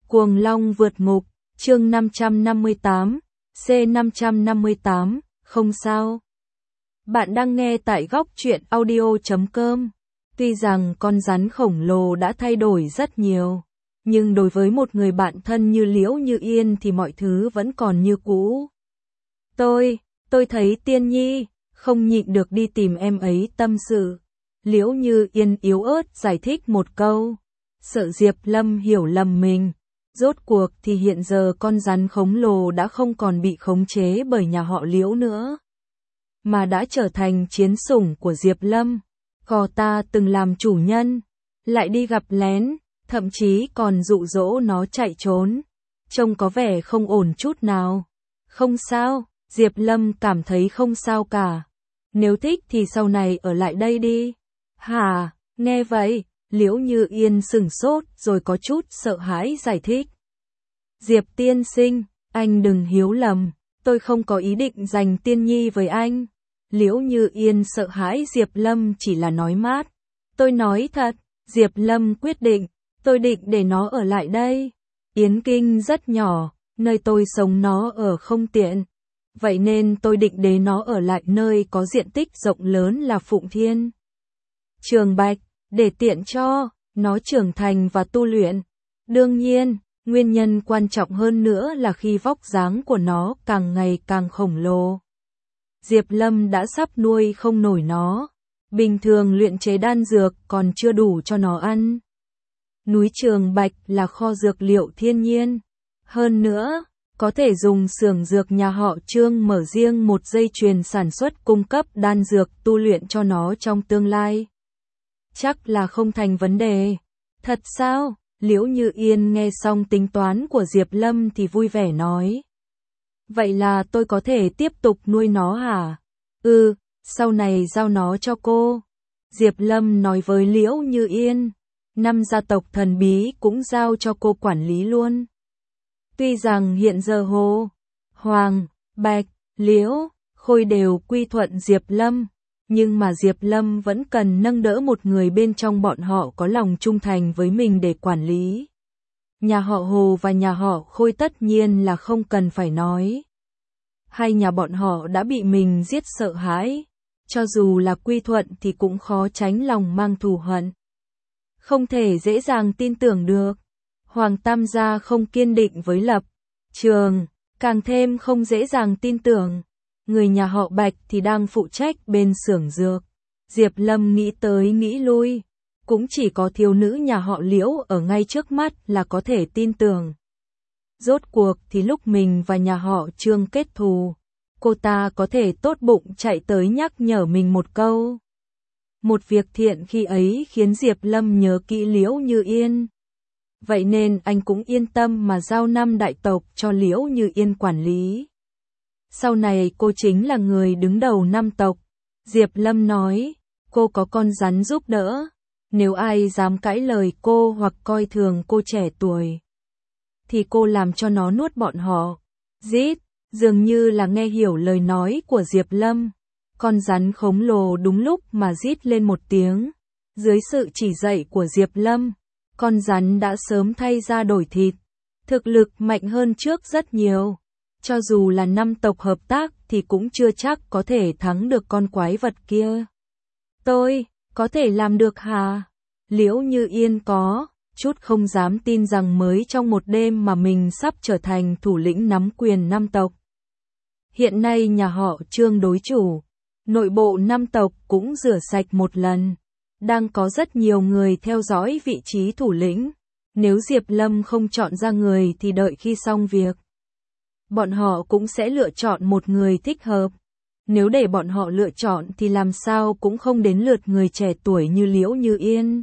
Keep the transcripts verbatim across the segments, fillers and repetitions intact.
Cuồng Long vượt ngục, chương năm trăm năm mươi tám, C năm trăm năm mươi tám, không sao. Bạn đang nghe tại góc truyện audio chấm com. Tuy rằng con rắn khổng lồ đã thay đổi rất nhiều, nhưng đối với một người bạn thân như Liễu Như Yên thì mọi thứ vẫn còn như cũ. Tôi, tôi thấy Tiên Nhi, không nhịn được đi tìm em ấy tâm sự. Liễu Như Yên yếu ớt giải thích một câu, sợ Diệp Lâm hiểu lầm mình. Rốt cuộc thì hiện giờ con rắn khổng lồ đã không còn bị khống chế bởi nhà họ Liễu nữa, mà đã trở thành chiến sủng của Diệp Lâm. Cò ta từng làm chủ nhân, lại đi gặp lén, thậm chí còn dụ dỗ nó chạy trốn. Trông có vẻ không ổn chút nào. Không sao, Diệp Lâm cảm thấy không sao cả. Nếu thích thì sau này ở lại đây đi. Hả, nghe vậy, Liễu Như Yên sửng sốt rồi có chút sợ hãi giải thích. Diệp tiên sinh, anh đừng hiểu lầm, tôi không có ý định giành Tiên Nhi với anh. Liễu Như Yên sợ hãi Diệp Lâm chỉ là nói mát. Tôi nói thật, Diệp Lâm quyết định, tôi định để nó ở lại đây. Yến Kinh rất nhỏ, nơi tôi sống nó ở không tiện. Vậy nên tôi định để nó ở lại nơi có diện tích rộng lớn là Phụng Thiên, Trường Bạch, để tiện cho nó trưởng thành và tu luyện. Đương nhiên, nguyên nhân quan trọng hơn nữa là khi vóc dáng của nó càng ngày càng khổng lồ, Diệp Lâm đã sắp nuôi không nổi nó. Bình thường luyện chế đan dược còn chưa đủ cho nó ăn. Núi Trường Bạch là kho dược liệu thiên nhiên. Hơn nữa, có thể dùng xưởng dược nhà họ Trương mở riêng một dây chuyền sản xuất cung cấp đan dược tu luyện cho nó trong tương lai. Chắc là không thành vấn đề. Thật sao? Liễu Như Yên nghe xong tính toán của Diệp Lâm thì vui vẻ nói. Vậy là tôi có thể tiếp tục nuôi nó hả? Ừ, sau này giao nó cho cô. Diệp Lâm nói với Liễu Như Yên. Năm gia tộc thần bí cũng giao cho cô quản lý luôn. Tuy rằng hiện giờ Hồ, Hoàng, Bạch, Liễu, Khôi đều quy thuận Diệp Lâm, nhưng mà Diệp Lâm vẫn cần nâng đỡ một người bên trong bọn họ có lòng trung thành với mình để quản lý. Nhà họ Hồ và nhà họ Khôi tất nhiên là không cần phải nói. Hai nhà bọn họ đã bị mình giết sợ hãi, cho dù là quy thuận thì cũng khó tránh lòng mang thù hận. Không thể dễ dàng tin tưởng được. Hoàng Tam gia không kiên định với lập trường, càng thêm không dễ dàng tin tưởng. Người nhà họ Bạch thì đang phụ trách bên xưởng dược. Diệp Lâm nghĩ tới nghĩ lui, cũng chỉ có thiếu nữ nhà họ Liễu ở ngay trước mắt là có thể tin tưởng. Rốt cuộc thì lúc mình và nhà họ Trương kết thù, cô ta có thể tốt bụng chạy tới nhắc nhở mình một câu. Một việc thiện khi ấy khiến Diệp Lâm nhớ kỹ Liễu Như Yên. Vậy nên anh cũng yên tâm mà giao năm đại tộc cho Liễu Như Yên quản lý. Sau này cô chính là người đứng đầu năm tộc. Diệp Lâm nói, cô có con rắn giúp đỡ. Nếu ai dám cãi lời cô hoặc coi thường cô trẻ tuổi, thì cô làm cho nó nuốt bọn họ. Rít, dường như là nghe hiểu lời nói của Diệp Lâm. Con rắn khổng lồ đúng lúc mà rít lên một tiếng. Dưới sự chỉ dạy của Diệp Lâm, con rắn đã sớm thay ra đổi thịt. Thực lực mạnh hơn trước rất nhiều. Cho dù là năm tộc hợp tác thì cũng chưa chắc có thể thắng được con quái vật kia. Tôi, có thể làm được hả? Liễu Như Yên có chút không dám tin rằng mới trong một đêm mà mình sắp trở thành thủ lĩnh nắm quyền năm tộc. Hiện nay nhà họ Trương đối chủ, nội bộ năm tộc cũng rửa sạch một lần. Đang có rất nhiều người theo dõi vị trí thủ lĩnh. Nếu Diệp Lâm không chọn ra người thì đợi khi xong việc, bọn họ cũng sẽ lựa chọn một người thích hợp. Nếu để bọn họ lựa chọn thì làm sao cũng không đến lượt người trẻ tuổi như Liễu Như Yên.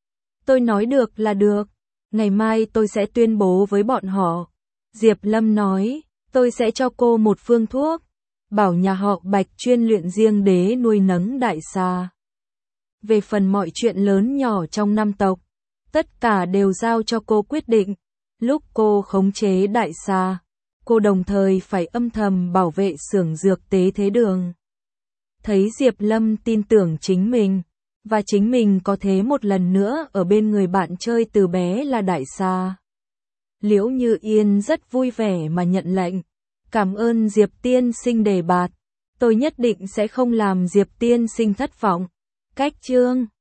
Tôi nói được là được. Ngày mai tôi sẽ tuyên bố với bọn họ. Diệp Lâm nói, tôi sẽ cho cô một phương thuốc. Bảo nhà họ Bạch chuyên luyện riêng đế nuôi nấng đại xà. Về phần mọi chuyện lớn nhỏ trong năm tộc, tất cả đều giao cho cô quyết định. Lúc cô khống chế đại xà, cô đồng thời phải âm thầm bảo vệ xưởng dược tế thế đường. Thấy Diệp Lâm tin tưởng chính mình, và chính mình có thế một lần nữa ở bên người bạn chơi từ bé là đại xà. Liễu Như Yên rất vui vẻ mà nhận lệnh. Cảm ơn Diệp tiên sinh đề bạt. Tôi nhất định sẽ không làm Diệp tiên sinh thất vọng. Cách chương